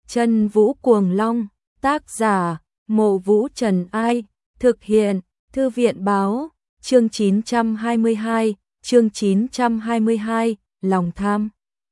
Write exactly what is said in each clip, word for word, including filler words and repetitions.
Chân Vũ Cuồng Long, tác giả, Mộ Vũ Trần Ai, thực hiện, Thư viện Báo, chương chín trăm hai mươi hai, chương chín trăm hai mươi hai, lòng tham.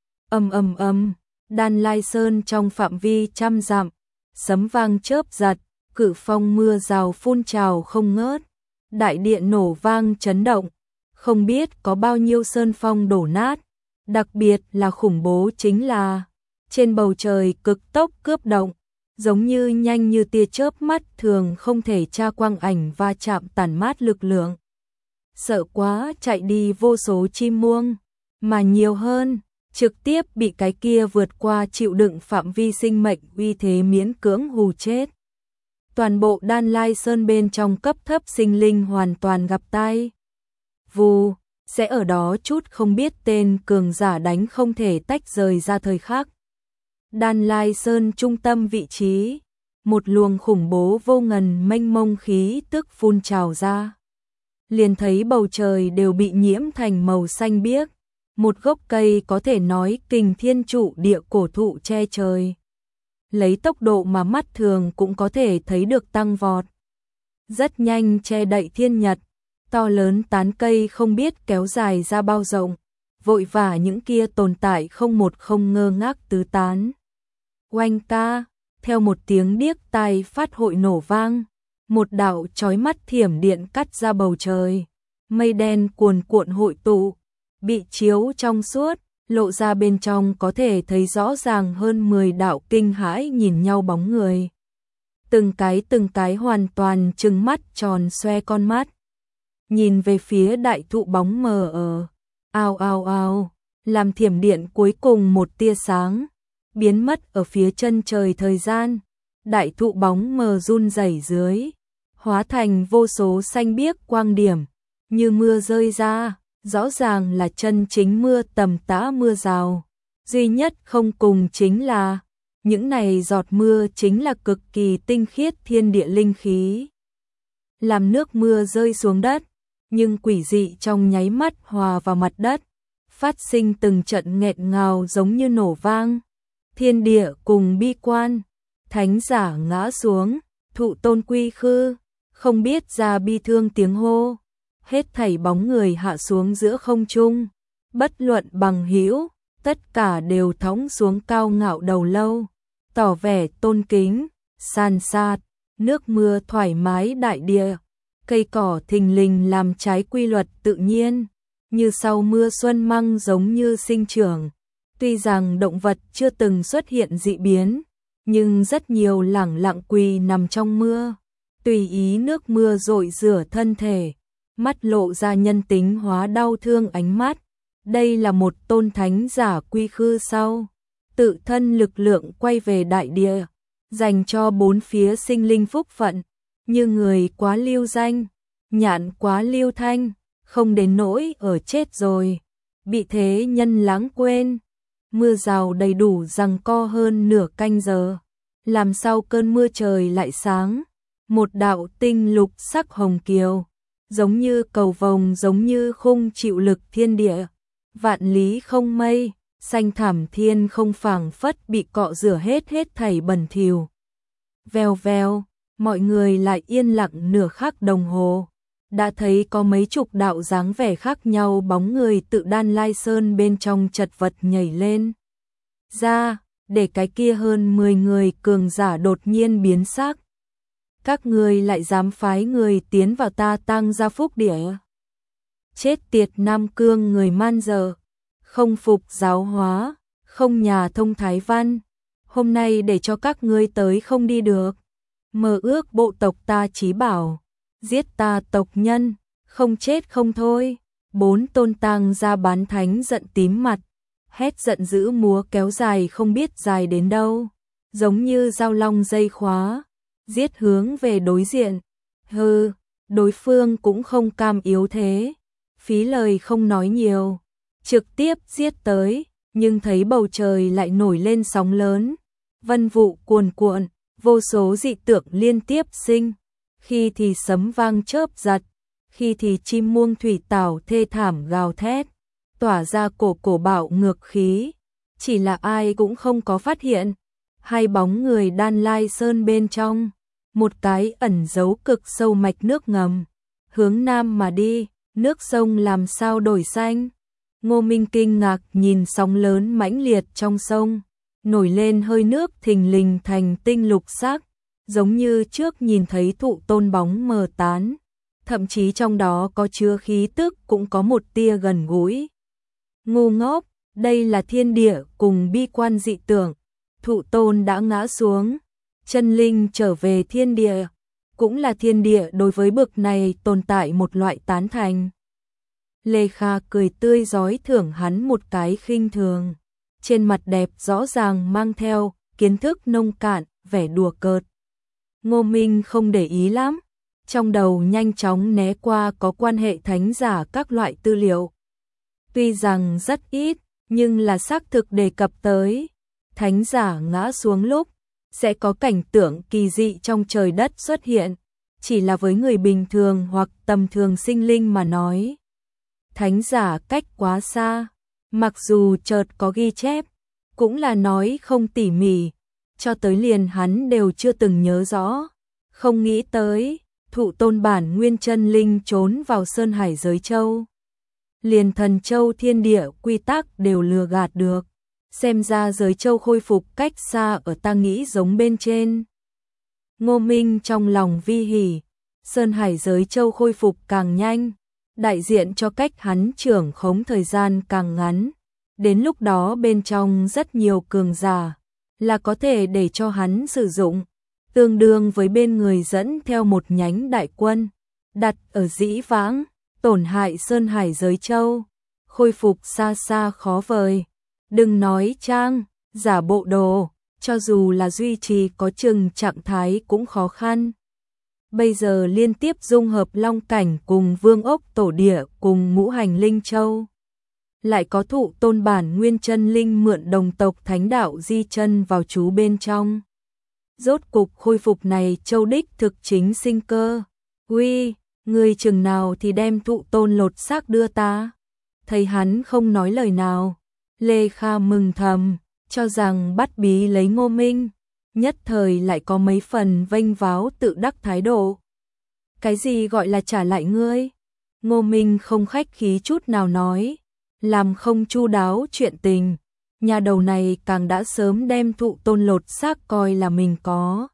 Ầm ầm ầm, Đan Lai Sơn trong phạm vi trăm dặm, sấm vang chớp giật, cự phong mưa rào phun trào không ngớt, đại điện nổ vang chấn động, không biết có bao nhiêu sơn phong đổ nát, đặc biệt là khủng bố chính là trên bầu trời cực tốc cướp động, giống như nhanh như tia chớp mắt thường không thể tra quang ảnh va chạm tản mát lực lượng. Sợ quá chạy đi vô số chim muông, mà nhiều hơn, trực tiếp bị cái kia vượt qua chịu đựng phạm vi sinh mệnh uy thế miễn cưỡng hù chết. Toàn bộ Đan Lai Sơn bên trong cấp thấp sinh linh hoàn toàn gặp tai. Vù, sẽ ở đó chút không biết tên cường giả đánh không thể tách rời ra thời khắc. Đan Lai Sơn trung tâm vị trí, một luồng khủng bố vô ngần mênh mông khí tức phun trào ra. Liền thấy bầu trời đều bị nhiễm thành màu xanh biếc, một gốc cây có thể nói kình thiên trụ địa cổ thụ che trời. Lấy tốc độ mà mắt thường cũng có thể thấy được tăng vọt. Rất nhanh che đậy thiên nhật, to lớn tán cây không biết kéo dài ra bao rộng, vội vã những kia tồn tại không một không ngơ ngác tứ tán. Oanh ca, theo một tiếng điếc tai phát hội nổ vang, một đạo chói mắt thiểm điện cắt ra bầu trời, mây đen cuồn cuộn hội tụ, bị chiếu trong suốt, lộ ra bên trong có thể thấy rõ ràng hơn mười đạo kinh hãi nhìn nhau bóng người. Từng cái từng cái hoàn toàn trừng mắt tròn xoe con mắt, nhìn về phía đại thụ bóng mờ ở, ao ao ao, làm thiểm điện cuối cùng một tia sáng, biến mất ở phía chân trời thời gian, đại thụ bóng mờ run rẩy dưới, hóa thành vô số xanh biếc quang điểm, như mưa rơi ra, rõ ràng là chân chính mưa tầm tã mưa rào. Duy nhất không cùng chính là, những này giọt mưa chính là cực kỳ tinh khiết thiên địa linh khí. Làm nước mưa rơi xuống đất, nhưng quỷ dị trong nháy mắt hòa vào mặt đất, phát sinh từng trận nghẹn ngào giống như nổ vang. Thiên địa cùng bi quan, thánh giả ngã xuống, thụ tôn quy khư, không biết ra bi thương tiếng hô, hết thảy bóng người hạ xuống giữa không trung, bất luận bằng hữu, tất cả đều thõng xuống cao ngạo đầu lâu, tỏ vẻ tôn kính, san sát, nước mưa thoải mái đại địa, cây cỏ thình lình làm trái quy luật tự nhiên, như sau mưa xuân măng giống như sinh trưởng. Tuy rằng động vật chưa từng xuất hiện dị biến, nhưng rất nhiều lẳng lặng quỳ nằm trong mưa, tùy ý nước mưa rội rửa thân thể, mắt lộ ra nhân tính hóa đau thương ánh mắt. Đây là một tôn thánh giả quy khư sau, tự thân lực lượng quay về đại địa, dành cho bốn phía sinh linh phúc phận, như người quá lưu danh, nhạn quá lưu thanh, không đến nỗi ở chết rồi, bị thế nhân lãng quên. Mưa rào đầy đủ giằng co hơn nửa canh giờ, làm sao cơn mưa trời lại sáng, một đạo tinh lục sắc hồng kiều, giống như cầu vồng giống như khung chịu lực thiên địa, vạn lý không mây, xanh thẳm thiên không phảng phất bị cọ rửa hết hết thảy bẩn thỉu. Vèo vèo, mọi người lại yên lặng nửa khắc đồng hồ. Đã thấy có mấy chục đạo dáng vẻ khác nhau bóng người tự Đan Lai Sơn bên trong chật vật nhảy lên ra, để cái kia hơn mười người cường giả đột nhiên biến sắc. Các người lại dám phái người tiến vào ta Tăng Gia Phúc Địa. Chết tiệt Nam Cương người man dợ, không phục giáo hóa, không nhà thông thái văn. Hôm nay để cho các ngươi tới không đi được. Mơ ước bộ tộc ta chí bảo, giết ta tộc nhân, không chết không thôi. Bốn tôn Tăng gia bán thánh giận tím mặt, hét giận dữ múa kéo dài không biết dài đến đâu, giống như dao long dây khóa, giết hướng về đối diện. Hừ, đối phương cũng không cam yếu thế, phí lời không nói nhiều, trực tiếp giết tới, nhưng thấy bầu trời lại nổi lên sóng lớn, vân vụ cuồn cuộn, vô số dị tượng liên tiếp sinh, khi thì sấm vang chớp giật, khi thì chim muông thủy tảo thê thảm gào thét, tỏa ra cổ cổ bạo ngược khí, chỉ là ai cũng không có phát hiện. hai bóng người đan lai sơn bên trong, một cái ẩn giấu cực sâu mạch nước ngầm, hướng nam mà đi, nước sông làm sao đổi xanh. Ngô Minh kinh ngạc nhìn sóng lớn mãnh liệt trong sông, nổi lên hơi nước thình lình thành tinh lục sắc, giống như trước nhìn thấy thụ tôn bóng mờ tán, thậm chí trong đó có chứa khí tức cũng có một tia gần gũi. Ngu ngốc, đây là thiên địa cùng bi quan dị tưởng, thụ tôn đã ngã xuống, chân linh trở về thiên địa, cũng là thiên địa đối với bực này tồn tại một loại tán thành. Lê Kha cười tươi rói thưởng hắn một cái khinh thường, trên mặt đẹp rõ ràng mang theo kiến thức nông cạn, vẻ đùa cợt. Ngô Minh không để ý lắm, trong đầu nhanh chóng né qua có quan hệ thánh giả các loại tư liệu. Tuy rằng rất ít, nhưng là xác thực đề cập tới, thánh giả ngã xuống lúc, sẽ có cảnh tượng kỳ dị trong trời đất xuất hiện, chỉ là với người bình thường hoặc tầm thường sinh linh mà nói. Thánh giả cách quá xa, mặc dù chợt có ghi chép, cũng là nói không tỉ mỉ, cho tới liền hắn đều chưa từng nhớ rõ, không nghĩ tới, thụ tôn bản nguyên chân linh trốn vào Sơn Hải Giới Châu. Liền thần châu thiên địa quy tắc đều lừa gạt được, xem ra Giới Châu khôi phục cách xa ở ta nghĩ giống bên trên. Ngô Minh trong lòng vi hỉ, Sơn Hải Giới Châu khôi phục càng nhanh, đại diện cho cách hắn trưởng khống thời gian càng ngắn, đến lúc đó bên trong rất nhiều cường giả, là có thể để cho hắn sử dụng, tương đương với bên người dẫn theo một nhánh đại quân, đặt ở dĩ vãng, tổn hại Sơn Hải Giới Châu, khôi phục xa xa khó vời. Đừng nói trang, giả bộ đồ, cho dù là duy trì có chừng trạng thái cũng khó khăn. Bây giờ liên tiếp dung hợp long cảnh cùng vương ốc tổ địa cùng ngũ hành linh châu. Lại có thụ tôn bản nguyên chân linh mượn đồng tộc thánh đạo di chân vào chú bên trong. Rốt cục khôi phục này châu đích thực chính sinh cơ. Uy, người chừng nào thì đem thụ tôn lột xác đưa ta. Thấy hắn không nói lời nào, Lê Kha mừng thầm, cho rằng bắt bí lấy Ngô Minh, nhất thời lại có mấy phần vênh váo tự đắc thái độ. Cái gì gọi là trả lại ngươi? Ngô Minh không khách khí chút nào nói, làm không chu đáo chuyện tình, nhà đầu này càng đã sớm đem thụ tôn lột xác coi là mình có.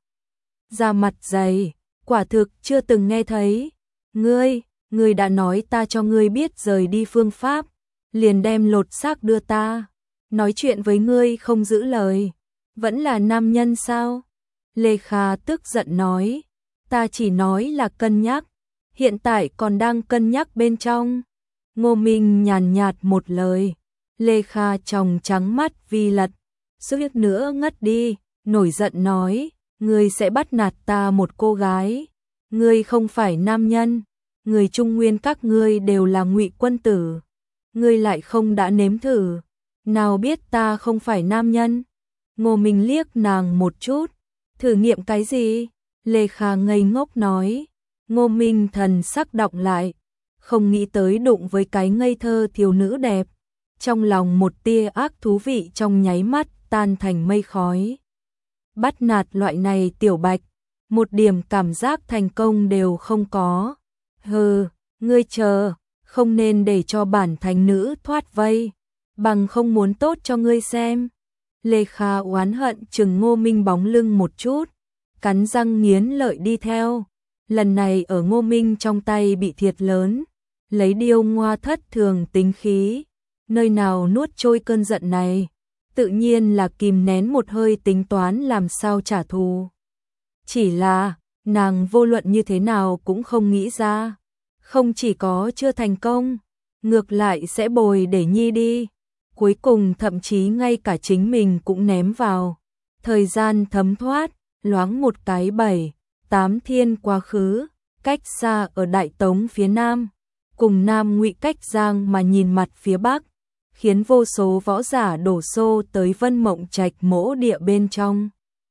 Da mặt dày, quả thực chưa từng nghe thấy. Ngươi, ngươi đã nói ta cho ngươi biết rời đi phương pháp, liền đem lột xác đưa ta. Nói chuyện với ngươi không giữ lời, vẫn là nam nhân sao? Lê Kha tức giận nói, ta chỉ nói là cân nhắc, hiện tại còn đang cân nhắc bên trong. Ngô Minh nhàn nhạt một lời, Lê Kha tròng trắng mắt vi lật, suýt nữa ngất đi, nổi giận nói, ngươi sẽ bắt nạt ta một cô gái, ngươi không phải nam nhân, người Trung Nguyên các ngươi đều là ngụy quân tử, ngươi lại không đã nếm thử, nào biết ta không phải nam nhân. Ngô Minh liếc nàng một chút, thử nghiệm cái gì? Lê Kha ngây ngốc nói. Ngô Minh thần sắc đọng lại, không nghĩ tới đụng với cái ngây thơ thiếu nữ đẹp, trong lòng một tia ác thú vị trong nháy mắt tan thành mây khói. Bắt nạt loại này tiểu bạch, một điểm cảm giác thành công đều không có. Hừ, ngươi chờ, không nên để cho bản thánh nữ thoát vây, bằng không muốn tốt cho ngươi xem. Lê Kha oán hận chừng Ngô Minh bóng lưng một chút, cắn răng nghiến lợi đi theo. Lần này ở Ngô Minh trong tay bị thiệt lớn, lấy điêu ngoa thất thường tính khí, nơi nào nuốt trôi cơn giận này, tự nhiên là kìm nén một hơi tính toán làm sao trả thù. Chỉ là, nàng vô luận như thế nào cũng không nghĩ ra, không chỉ có chưa thành công, ngược lại sẽ bồi để nhi đi, cuối cùng thậm chí ngay cả chính mình cũng ném vào. Thời gian thấm thoát, loáng một cái bảy, tám thiên quá khứ, cách xa ở Đại Tống phía Nam, cùng Nam Ngụy cách Giang mà nhìn mặt phía Bắc, khiến vô số võ giả đổ xô tới Vân Mộng Trạch mỗ địa bên trong.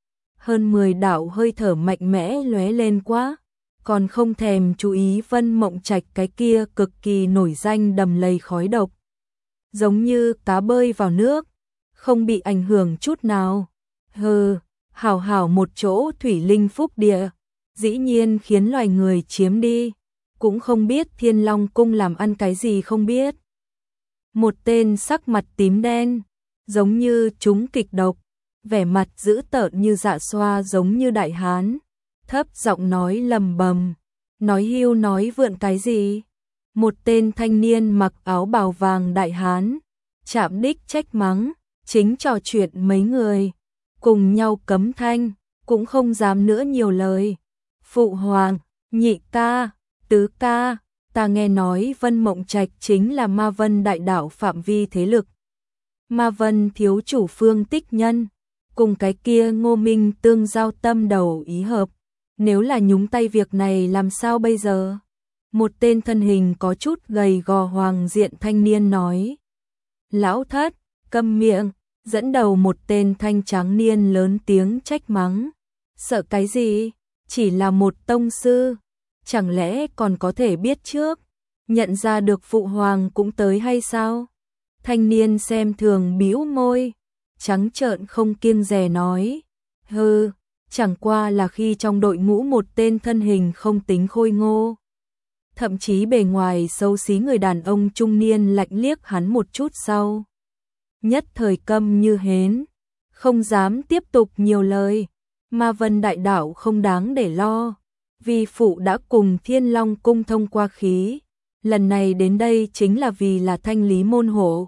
Hơn mười đạo hơi thở mạnh mẽ lóe lên quá, còn không thèm chú ý Vân Mộng Trạch cái kia cực kỳ nổi danh đầm lầy khói độc. Giống như cá bơi vào nước, không bị ảnh hưởng chút nào. Hừ, hảo hảo một chỗ thủy linh phúc địa, dĩ nhiên khiến loài người chiếm đi, cũng không biết Thiên Long cung làm ăn cái gì không biết. Một tên sắc mặt tím đen, giống như trúng kịch độc, vẻ mặt dữ tợn như dạ xoa giống như đại hán, thấp giọng nói lầm bầm, nói hưu nói vượn cái gì? Một tên thanh niên mặc áo bào vàng đại hán, chạm đích trách mắng, chính trò chuyện mấy người, cùng nhau cấm thanh, cũng không dám nữa nhiều lời. Phụ hoàng, nhị ca, tứ ca, ta nghe nói Vân Mộng Trạch chính là Ma Vân đại đạo phạm vi thế lực. Ma Vân thiếu chủ Phương Tích Nhân, cùng cái kia Ngô Minh tương giao tâm đầu ý hợp, nếu là nhúng tay việc này làm sao bây giờ? Một tên thân hình có chút gầy gò hoàng diện thanh niên nói. Lão thất, câm miệng, dẫn đầu một tên thanh tráng niên lớn tiếng trách mắng. Sợ cái gì? Chỉ là một tông sư, chẳng lẽ còn có thể biết trước, nhận ra được phụ hoàng cũng tới hay sao? Thanh niên xem thường bĩu môi, trắng trợn không kiêng dè nói. Hừ, chẳng qua là khi trong đội ngũ một tên thân hình không tính khôi ngô, thậm chí bề ngoài xấu xí người đàn ông trung niên lạnh liếc hắn một chút sau. Nhất thời câm như hến, không dám tiếp tục nhiều lời. Ma Vân đại đạo không đáng để lo, vì phụ đã cùng Thiên Long cung thông qua khí, lần này đến đây chính là vì là thanh lý môn hộ.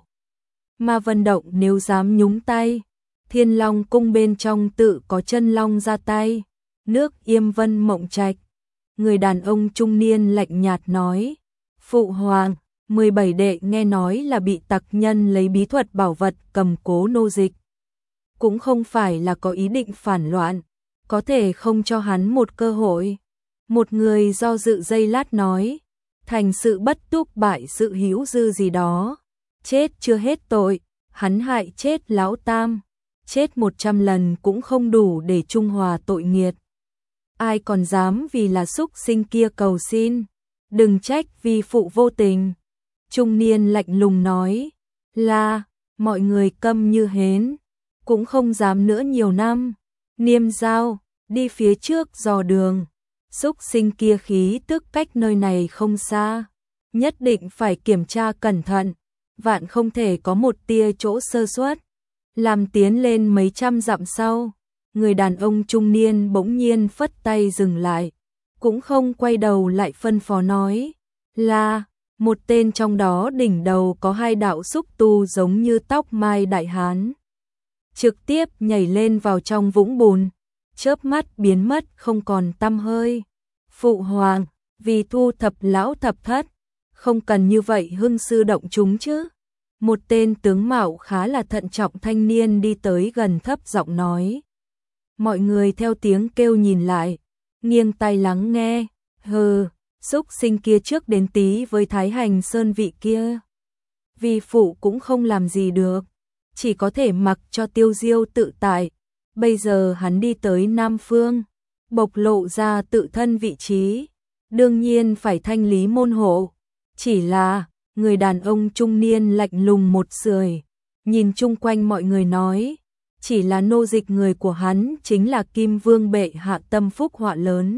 Ma Vân động nếu dám nhúng tay, Thiên Long cung bên trong tự có chân long ra tay, nước Yêm Vân Mộng Trạch. Người đàn ông trung niên lạnh nhạt nói, phụ hoàng, mười bảy đệ nghe nói là bị tặc nhân lấy bí thuật bảo vật cầm cố nô dịch. Cũng không phải là có ý định phản loạn, có thể không cho hắn một cơ hội. Một người do dự giây lát nói, thành sự bất túc bại sự hữu dư gì đó, chết chưa hết tội, hắn hại chết lão tam, chết một trăm lần cũng không đủ để trung hòa tội nghiệt. Ai còn dám vì là súc sinh kia cầu xin, đừng trách vì phụ vô tình. Trung niên lạnh lùng nói, là, mọi người câm như hến, cũng không dám nữa nhiều năm. Niêm Dao, đi phía trước dò đường, súc sinh kia khí tức cách nơi này không xa, nhất định phải kiểm tra cẩn thận, vạn không thể có một tia chỗ sơ suất. Làm tiến lên mấy trăm dặm sau, người đàn ông trung niên bỗng nhiên phất tay dừng lại, cũng không quay đầu lại phân phó nói, là, một tên trong đó đỉnh đầu có hai đạo xúc tu giống như tóc mai đại hán, trực tiếp nhảy lên vào trong vũng bùn, chớp mắt biến mất không còn tăm hơi. Phụ hoàng, vì thu thập lão thập thất, không cần như vậy hưng sư động chúng chứ. Một tên tướng mạo khá là thận trọng thanh niên đi tới gần thấp giọng nói. Mọi người theo tiếng kêu nhìn lại, nghiêng tai lắng nghe, hừ, xúc sinh kia trước đến tí với Thái Hành Sơn vị kia. Vì phụ cũng không làm gì được, chỉ có thể mặc cho Tiêu Diêu tự tại. Bây giờ hắn đi tới Nam Phương, bộc lộ ra tự thân vị trí, đương nhiên phải thanh lý môn hộ. Chỉ là, người đàn ông trung niên lạnh lùng một sưởi, nhìn chung quanh mọi người nói, chỉ là nô dịch người của hắn chính là Kim Vương bệ hạ tâm phúc họa lớn.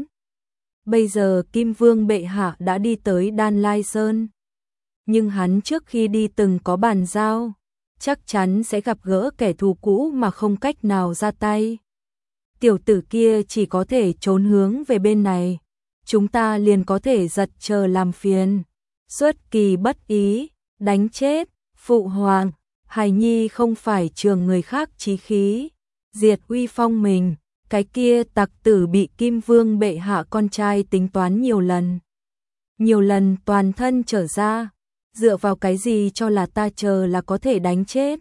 Bây giờ Kim Vương bệ hạ đã đi tới Đan Lai Sơn, nhưng hắn trước khi đi từng có bàn giao, chắc chắn sẽ gặp gỡ kẻ thù cũ mà không cách nào ra tay. Tiểu tử kia chỉ có thể trốn hướng về bên này, chúng ta liền có thể giật chờ làm phiền. Xuất kỳ bất ý, đánh chết, phụ hoàng, hài nhi không phải trường người khác chí khí, diệt uy phong mình, cái kia tặc tử bị Kim Vương bệ hạ con trai tính toán nhiều lần. Nhiều lần toàn thân trở ra, dựa vào cái gì cho là ta chờ là có thể đánh chết.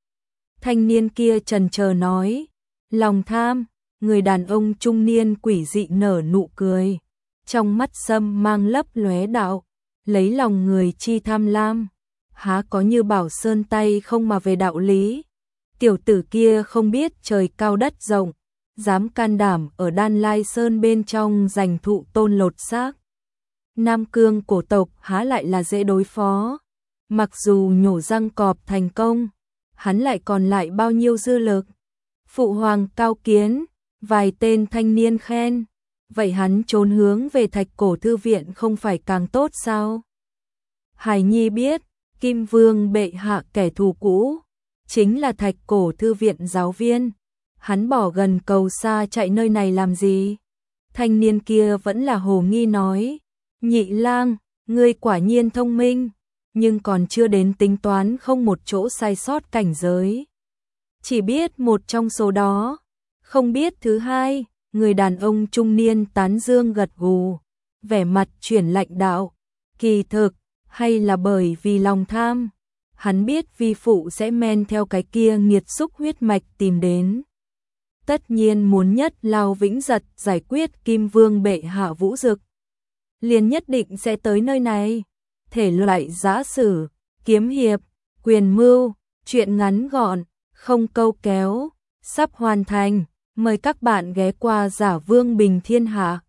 Thanh niên kia trần chờ nói, lòng tham, người đàn ông trung niên quỷ dị nở nụ cười, trong mắt sâm mang lấp lóe đạo, lấy lòng người chi tham lam, há có như Bảo Sơn tay không mà về đạo lý. Tiểu tử kia không biết trời cao đất rộng, dám can đảm ở Đan Lai Sơn bên trong giành thụ tôn lột xác. Nam Cương cổ tộc há lại là dễ đối phó, mặc dù nhổ răng cọp thành công, hắn lại còn lại bao nhiêu dư lực. Phụ hoàng cao kiến, Vài tên thanh niên khen, vậy hắn trốn hướng về Thạch Cổ thư viện không phải càng tốt sao? Hải Nhi biết, Kim Vương bệ hạ kẻ thù cũ, chính là Thạch Cổ thư viện giáo viên. Hắn bỏ gần cầu xa chạy nơi này làm gì? Thanh niên kia vẫn là hồ nghi nói, Nhị lang, ngươi quả nhiên thông minh, nhưng còn chưa đến tính toán không một chỗ sai sót cảnh giới. Chỉ biết một trong số đó, không biết thứ hai. Người đàn ông trung niên tán dương gật gù, vẻ mặt chuyển lạnh đạo, kỳ thực, hay là bởi vì lòng tham, hắn biết vi phụ sẽ men theo cái kia nghiệt xúc huyết mạch tìm đến. Tất nhiên muốn nhất lao vĩnh giật giải quyết Kim Vương bệ hạ Vũ Dực, liền nhất định sẽ tới nơi này. Thể loại giã sử, kiếm hiệp, quyền mưu, truyện ngắn gọn, không câu kéo, sắp hoàn thành. Mời các bạn ghé qua Giả Vương Bình Thiên Hạ.